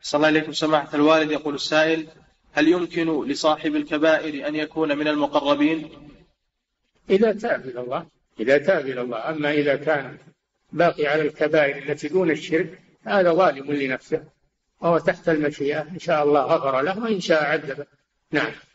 صلى الله عليكم سماحة الوالد. يقول السائل: هل يمكن لصاحب الكبائر أن يكون من المقربين؟ إذا تاب إلى الله، إذا تاب إلى الله. أما إذا كان باقي على الكبائر التي دون الشرك هذا ظالم لنفسه، وهو تحت المشيئة، إن شاء الله غفر له وإن شاء عذبه. نعم.